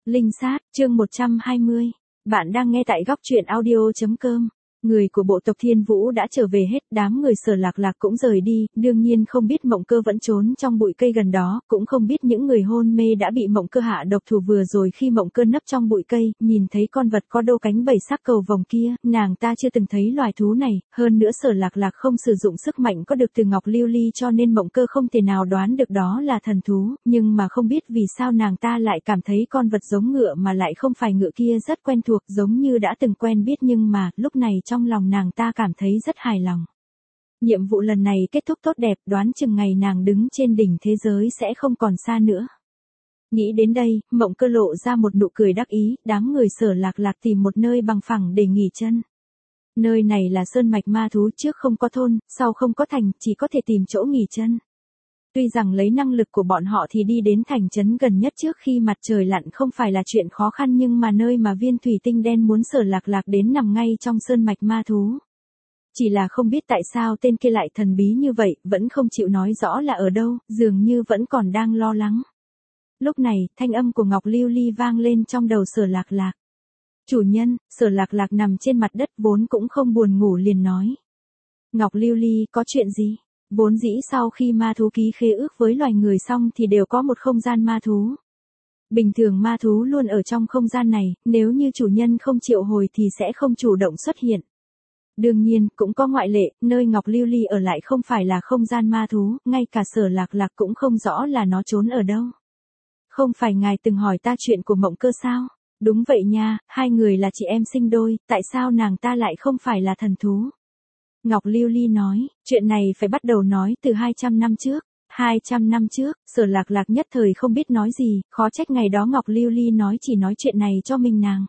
Linh sát, chương 120. Bạn đang nghe tại góc truyện audio.com. Người của bộ tộc Thiên Vũ đã trở về hết, đám người Sở Lạc Lạc cũng rời đi, đương nhiên không biết Mộng Cơ vẫn trốn trong bụi cây gần đó, cũng không biết những người hôn mê đã bị Mộng Cơ hạ độc thủ vừa rồi khi Mộng Cơ nấp trong bụi cây, nhìn thấy con vật có đôi cánh 7 sắc cầu vồng kia, nàng ta chưa từng thấy loài thú này, hơn nữa Sở Lạc Lạc không sử dụng sức mạnh có được từ Ngọc Lưu Ly cho nên Mộng Cơ không thể nào đoán được đó là thần thú, nhưng mà không biết vì sao nàng ta lại cảm thấy con vật giống ngựa mà lại không phải ngựa kia rất quen thuộc, giống như đã từng quen biết, nhưng mà lúc này trong lòng nàng ta cảm thấy rất hài lòng. Nhiệm vụ lần này kết thúc tốt đẹp, đoán chừng ngày nàng đứng trên đỉnh thế giới sẽ không còn xa nữa. Nghĩ đến đây, Mộng Cơ lộ ra một nụ cười đắc ý, đám người Sở Lạc Lạc tìm một nơi bằng phẳng để nghỉ chân. Nơi này là sơn mạch ma thú, trước không có thôn, sau không có thành, chỉ có thể tìm chỗ nghỉ chân. Tuy rằng lấy năng lực của bọn họ thì đi đến thành trấn gần nhất trước khi mặt trời lặn không phải là chuyện khó khăn, nhưng mà nơi mà viên thủy tinh đen muốn Sở Lạc Lạc đến nằm ngay trong sơn mạch ma thú. Chỉ là không biết tại sao tên kia lại thần bí như vậy, vẫn không chịu nói rõ là ở đâu, dường như vẫn còn đang lo lắng. Lúc này, thanh âm của Ngọc Lưu Ly vang lên trong đầu Sở Lạc Lạc. Chủ nhân, Sở Lạc Lạc nằm trên mặt đất vốn cũng không buồn ngủ liền nói. Ngọc Lưu Ly, có chuyện gì? Vốn dĩ sau khi ma thú ký khế ước với loài người xong thì đều có một không gian ma thú. Bình thường ma thú luôn ở trong không gian này, nếu như chủ nhân không triệu hồi thì sẽ không chủ động xuất hiện. Đương nhiên, cũng có ngoại lệ, nơi Ngọc Lưu Ly ở lại không phải là không gian ma thú, ngay cả Sở Lạc Lạc cũng không rõ là nó trốn ở đâu. Không phải ngài từng hỏi ta chuyện của Mộng Cơ sao? Đúng vậy nha, hai người là chị em sinh đôi, tại sao nàng ta lại không phải là thần thú? Ngọc Lưu Ly nói, chuyện này phải bắt đầu nói từ 200 năm trước. 200 năm trước, Sở Lạc Lạc nhất thời không biết nói gì, khó trách ngày đó Ngọc Lưu Ly chỉ nói chuyện này cho mình nàng.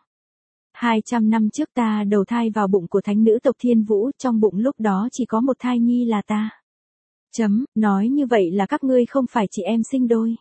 200 năm trước ta đầu thai vào bụng của thánh nữ tộc Thiên Vũ, trong bụng lúc đó chỉ có một thai nhi là ta. Nói như vậy là các ngươi không phải chị em sinh đôi.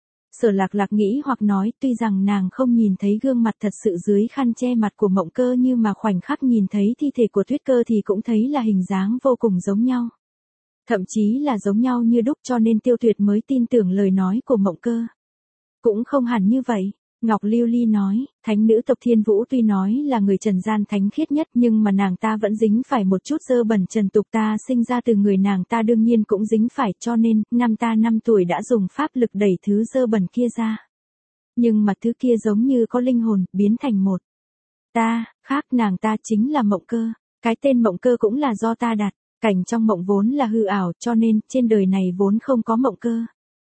Sở Lạc Lạc nghĩ hoặc nói, tuy rằng nàng không nhìn thấy gương mặt thật sự dưới khăn che mặt của Mộng Cơ, nhưng mà khoảnh khắc nhìn thấy thi thể của Tuyết Cơ thì cũng thấy là hình dáng vô cùng giống nhau. Thậm chí là giống nhau như đúc, cho nên Tiêu Tuyệt mới tin tưởng lời nói của Mộng Cơ. Cũng không hẳn như vậy. Ngọc Lưu Ly nói, thánh nữ tộc Thiên Vũ tuy nói là người trần gian thánh khiết nhất, nhưng mà nàng ta vẫn dính phải một chút dơ bẩn trần tục, ta sinh ra từ người nàng ta đương nhiên cũng dính phải, cho nên, năm ta 5 tuổi đã dùng pháp lực đẩy thứ dơ bẩn kia ra. Nhưng mà thứ kia giống như có linh hồn, biến thành một. Ta, khác nàng ta chính là Mộng Cơ. Cái tên Mộng Cơ cũng là do ta đặt, cảnh trong mộng vốn là hư ảo, cho nên, trên đời này vốn không có Mộng Cơ.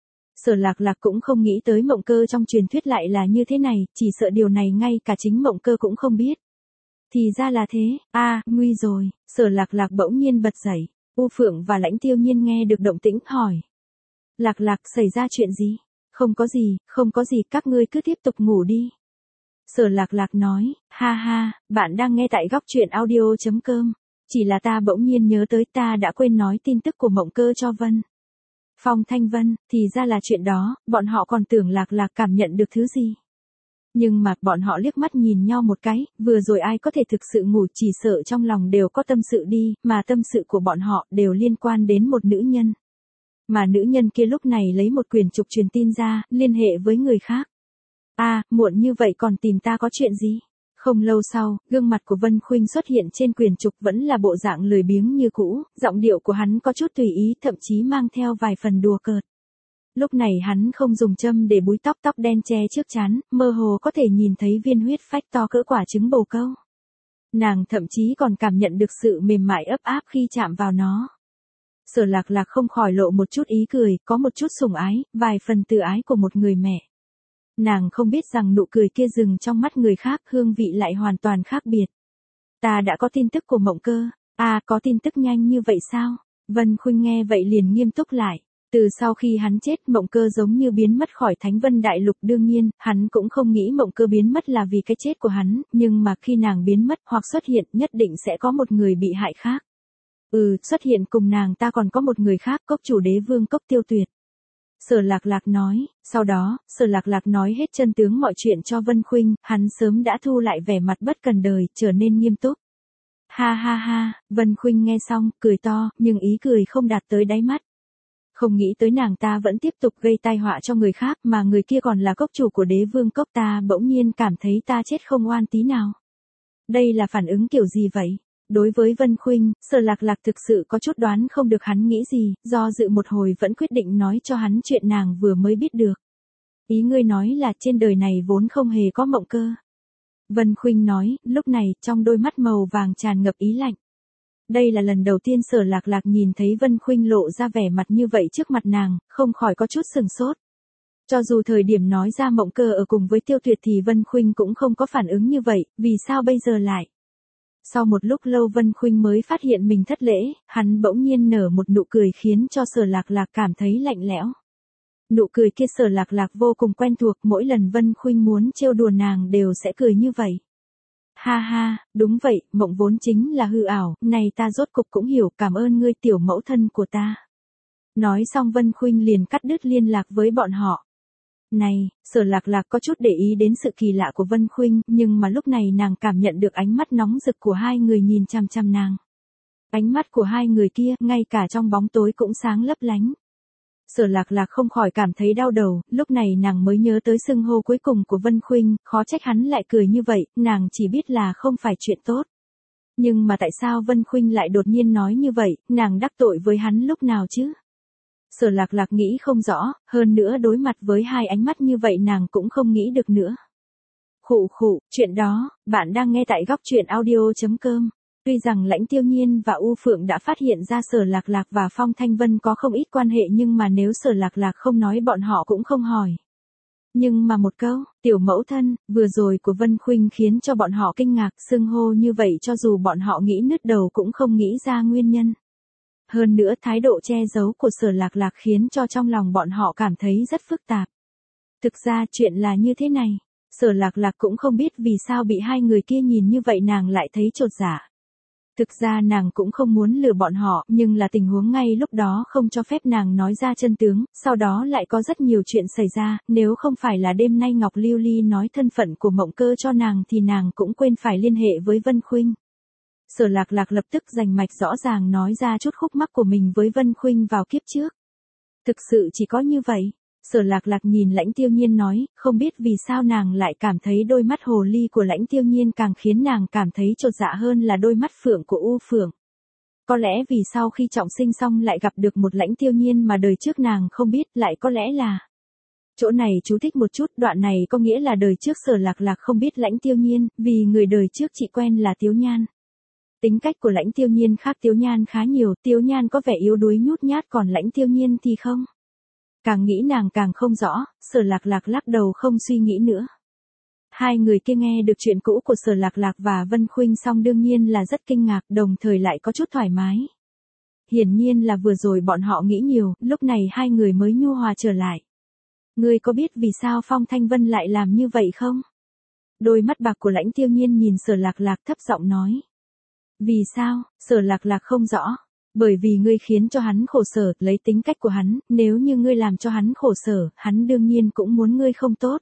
Sở Lạc Lạc cũng không nghĩ tới Mộng Cơ trong truyền thuyết lại là như thế này, chỉ sợ điều này ngay cả chính Mộng Cơ cũng không biết. Thì ra là thế, nguy rồi, Sở Lạc Lạc bỗng nhiên bật dậy, U Phượng và Lãnh Tiêu Nhiên nghe được động tĩnh hỏi. Lạc Lạc, xảy ra chuyện gì? Không có gì, các ngươi cứ tiếp tục ngủ đi. Sở Lạc Lạc nói, ha ha, bạn đang nghe tại góc truyện audio.com, chỉ là ta bỗng nhiên nhớ tới ta đã quên nói tin tức của Mộng Cơ cho Vân Phong Thanh Vân, thì ra là chuyện đó, bọn họ còn tưởng Lạc Lạc cảm nhận được thứ gì. Nhưng mà, bọn họ liếc mắt nhìn nhau một cái, vừa rồi ai có thể thực sự ngủ, chỉ sợ trong lòng đều có tâm sự đi, mà tâm sự của bọn họ đều liên quan đến một nữ nhân. Mà nữ nhân kia lúc này lấy một quyển trục truyền tin ra, liên hệ với người khác. Muộn như vậy còn tìm ta có chuyện gì? Không lâu sau, gương mặt của Vân Khuynh xuất hiện trên quyển trục, vẫn là bộ dạng lười biếng như cũ, giọng điệu của hắn có chút tùy ý, thậm chí mang theo vài phần đùa cợt. Lúc này hắn không dùng châm để búi tóc đen che trước trán, mơ hồ có thể nhìn thấy viên huyết phách to cỡ quả trứng bồ câu. Nàng thậm chí còn cảm nhận được sự mềm mại ấp áp khi chạm vào nó. Sở Lạc Lạc không khỏi lộ một chút ý cười, có một chút sủng ái, vài phần tự ái của một người mẹ. Nàng không biết rằng nụ cười kia dừng trong mắt người khác, hương vị lại hoàn toàn khác biệt. Ta đã có tin tức của Mộng Cơ. Có tin tức nhanh như vậy sao? Vân Khuynh nghe vậy liền nghiêm túc lại. Từ sau khi hắn chết, Mộng Cơ giống như biến mất khỏi Thánh Vân Đại Lục, đương nhiên, hắn cũng không nghĩ Mộng Cơ biến mất là vì cái chết của hắn, nhưng mà khi nàng biến mất hoặc xuất hiện, nhất định sẽ có một người bị hại khác. Xuất hiện cùng nàng ta còn có một người khác, cốc chủ Đế Vương Cốc Tiêu Tuyệt. Sở Lạc Lạc nói, sau đó, Sở Lạc Lạc nói hết chân tướng mọi chuyện cho Vân Khuynh, hắn sớm đã thu lại vẻ mặt bất cần đời, trở nên nghiêm túc. Ha ha ha, Vân Khuynh nghe xong, cười to, nhưng ý cười không đạt tới đáy mắt. Không nghĩ tới nàng ta vẫn tiếp tục gây tai họa cho người khác mà người kia còn là cốc chủ của đế vương cốc, ta bỗng nhiên cảm thấy ta chết không oan tí nào. Đây là phản ứng kiểu gì vậy? Đối với Vân Khuynh, Sở Lạc Lạc thực sự có chút đoán không được hắn nghĩ gì, do dự một hồi vẫn quyết định nói cho hắn chuyện nàng vừa mới biết được. Ý ngươi nói là trên đời này vốn không hề có mộng cơ. Vân Khuynh nói, lúc này trong đôi mắt màu vàng tràn ngập ý lạnh. Đây là lần đầu tiên Sở Lạc Lạc nhìn thấy Vân Khuynh lộ ra vẻ mặt như vậy trước mặt nàng, không khỏi có chút sừng sốt. Cho dù thời điểm nói ra mộng cơ ở cùng với Tiêu Tuyệt thì Vân Khuynh cũng không có phản ứng như vậy, vì sao bây giờ lại? Sau một lúc lâu Vân Khuynh mới phát hiện mình thất lễ, hắn bỗng nhiên nở một nụ cười khiến cho Sở Lạc Lạc cảm thấy lạnh lẽo. Nụ cười kia Sở Lạc Lạc vô cùng quen thuộc, mỗi lần Vân Khuynh muốn trêu đùa nàng đều sẽ cười như vậy. Ha ha, đúng vậy, mộng vốn chính là hư ảo, này ta rốt cục cũng hiểu, cảm ơn ngươi tiểu mẫu thân của ta. Nói xong Vân Khuynh liền cắt đứt liên lạc với bọn họ. Này, Sở Lạc Lạc có chút để ý đến sự kỳ lạ của Vân Khuynh, nhưng mà lúc này nàng cảm nhận được ánh mắt nóng rực của hai người nhìn chằm chằm nàng. Ánh mắt của hai người kia, ngay cả trong bóng tối cũng sáng lấp lánh. Sở Lạc Lạc không khỏi cảm thấy đau đầu, lúc này nàng mới nhớ tới xưng hô cuối cùng của Vân Khuynh, khó trách hắn lại cười như vậy, nàng chỉ biết là không phải chuyện tốt. Nhưng mà tại sao Vân Khuynh lại đột nhiên nói như vậy, nàng đắc tội với hắn lúc nào chứ? Sở Lạc Lạc nghĩ không rõ, hơn nữa đối mặt với hai ánh mắt như vậy nàng cũng không nghĩ được nữa. Khụ khụ, chuyện đó, bạn đang nghe tại góc truyện audio.com. Tuy rằng Lãnh Tiêu Nhiên và U Phượng đã phát hiện ra Sở Lạc Lạc và Phong Thanh Vân có không ít quan hệ nhưng mà nếu Sở Lạc Lạc không nói bọn họ cũng không hỏi. Nhưng mà một câu, tiểu mẫu thân, vừa rồi của Vân Khuynh khiến cho bọn họ kinh ngạc, xưng hô như vậy cho dù bọn họ nghĩ nứt đầu cũng không nghĩ ra nguyên nhân. Hơn nữa thái độ che giấu của Sở Lạc Lạc khiến cho trong lòng bọn họ cảm thấy rất phức tạp. Thực ra chuyện là như thế này, Sở Lạc Lạc cũng không biết vì sao bị hai người kia nhìn như vậy nàng lại thấy chột dạ. Thực ra nàng cũng không muốn lừa bọn họ, nhưng là tình huống ngay lúc đó không cho phép nàng nói ra chân tướng, sau đó lại có rất nhiều chuyện xảy ra, nếu không phải là đêm nay Ngọc Lưu Ly nói thân phận của mộng cơ cho nàng thì nàng cũng quên phải liên hệ với Vân Khuynh. Sở Lạc Lạc lập tức rành mạch rõ ràng nói ra chút khúc mắc của mình với Vân Khuynh vào kiếp trước. Thực sự chỉ có như vậy. Sở Lạc Lạc nhìn Lãnh Tiêu Nhiên nói, không biết vì sao nàng lại cảm thấy đôi mắt hồ ly của Lãnh Tiêu Nhiên càng khiến nàng cảm thấy chột dạ hơn là đôi mắt phượng của U Phượng. Có lẽ vì sau khi trọng sinh xong lại gặp được một Lãnh Tiêu Nhiên mà đời trước nàng không biết, lại có lẽ là... Chỗ này chú thích một chút, đoạn này có nghĩa là đời trước Sở Lạc Lạc không biết Lãnh Tiêu Nhiên, vì người đời trước chị quen là Tiếu Nhan. Tính cách của Lãnh Tiêu Nhiên khác Tiếu Nhan khá nhiều, Tiếu Nhan có vẻ yếu đuối nhút nhát còn Lãnh Tiêu Nhiên thì không. Càng nghĩ nàng càng không rõ, Sở Lạc Lạc lắc đầu không suy nghĩ nữa. Hai người kia nghe được chuyện cũ của Sở Lạc Lạc và Vân Khuynh xong đương nhiên là rất kinh ngạc, đồng thời lại có chút thoải mái. Hiển nhiên là vừa rồi bọn họ nghĩ nhiều, lúc này hai người mới nhu hòa trở lại. Ngươi có biết vì sao Phong Thanh Vân lại làm như vậy không? Đôi mắt bạc của Lãnh Tiêu Nhiên nhìn Sở Lạc Lạc thấp giọng nói. Vì sao? Sở Lạc Lạc không rõ. Bởi vì ngươi khiến cho hắn khổ sở, lấy tính cách của hắn, nếu như ngươi làm cho hắn khổ sở, hắn đương nhiên cũng muốn ngươi không tốt.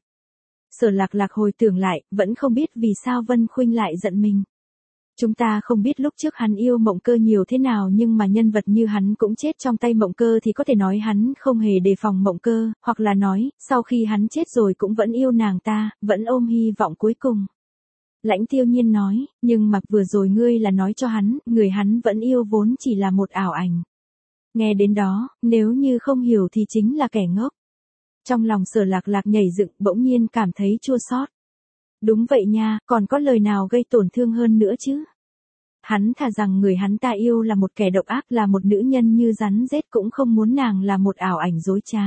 Sở Lạc Lạc hồi tưởng lại, vẫn không biết vì sao Vân Khuynh lại giận mình. Chúng ta không biết lúc trước hắn yêu mộng cơ nhiều thế nào nhưng mà nhân vật như hắn cũng chết trong tay mộng cơ thì có thể nói hắn không hề đề phòng mộng cơ, hoặc là nói, sau khi hắn chết rồi cũng vẫn yêu nàng ta, vẫn ôm hy vọng cuối cùng. Lãnh Tiêu Nhiên nói, nhưng mà vừa rồi ngươi là nói cho hắn, người hắn vẫn yêu vốn chỉ là một ảo ảnh. Nghe đến đó, nếu như không hiểu thì chính là kẻ ngốc. Trong lòng Sở Lạc Lạc nhảy dựng bỗng nhiên cảm thấy chua xót. Đúng vậy nha, còn có lời nào gây tổn thương hơn nữa chứ? Hắn thà rằng người hắn ta yêu là một kẻ độc ác là một nữ nhân như rắn rết cũng không muốn nàng là một ảo ảnh dối trá.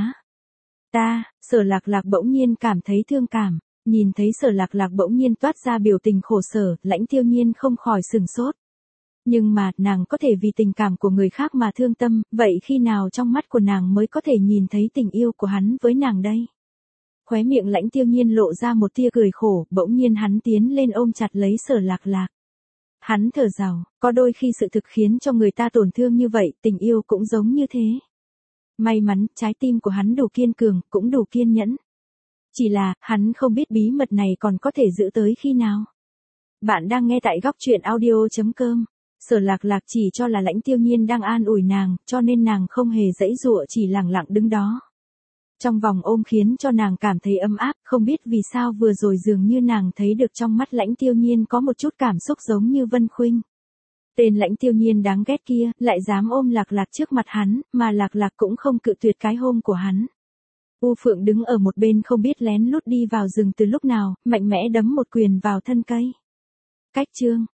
Sở Lạc Lạc bỗng nhiên cảm thấy thương cảm. Nhìn thấy Sở Lạc Lạc bỗng nhiên toát ra biểu tình khổ sở, Lãnh Tiêu Nhiên không khỏi sừng sốt. Nhưng mà, nàng có thể vì tình cảm của người khác mà thương tâm, vậy khi nào trong mắt của nàng mới có thể nhìn thấy tình yêu của hắn với nàng đây? Khóe miệng Lãnh Tiêu Nhiên lộ ra một tia cười khổ, bỗng nhiên hắn tiến lên ôm chặt lấy Sở Lạc Lạc. Hắn thở dài, có đôi khi sự thực khiến cho người ta tổn thương như vậy, tình yêu cũng giống như thế. May mắn, trái tim của hắn đủ kiên cường, cũng đủ kiên nhẫn. Chỉ là, hắn không biết bí mật này còn có thể giữ tới khi nào. Bạn đang nghe tại góc truyện audio.com. Sở Lạc Lạc chỉ cho là Lãnh Tiêu Nhiên đang an ủi nàng, cho nên nàng không hề giãy giụa, chỉ lặng lặng đứng đó. Trong vòng ôm khiến cho nàng cảm thấy ấm áp, không biết vì sao vừa rồi dường như nàng thấy được trong mắt Lãnh Tiêu Nhiên có một chút cảm xúc giống như Vân Khuynh. Tên Lãnh Tiêu Nhiên đáng ghét kia, lại dám ôm Lạc Lạc trước mặt hắn, mà Lạc Lạc cũng không cự tuyệt cái hôn của hắn. U Phượng đứng ở một bên không biết lén lút đi vào rừng từ lúc nào, mạnh mẽ đấm một quyền vào thân cây. Cách chương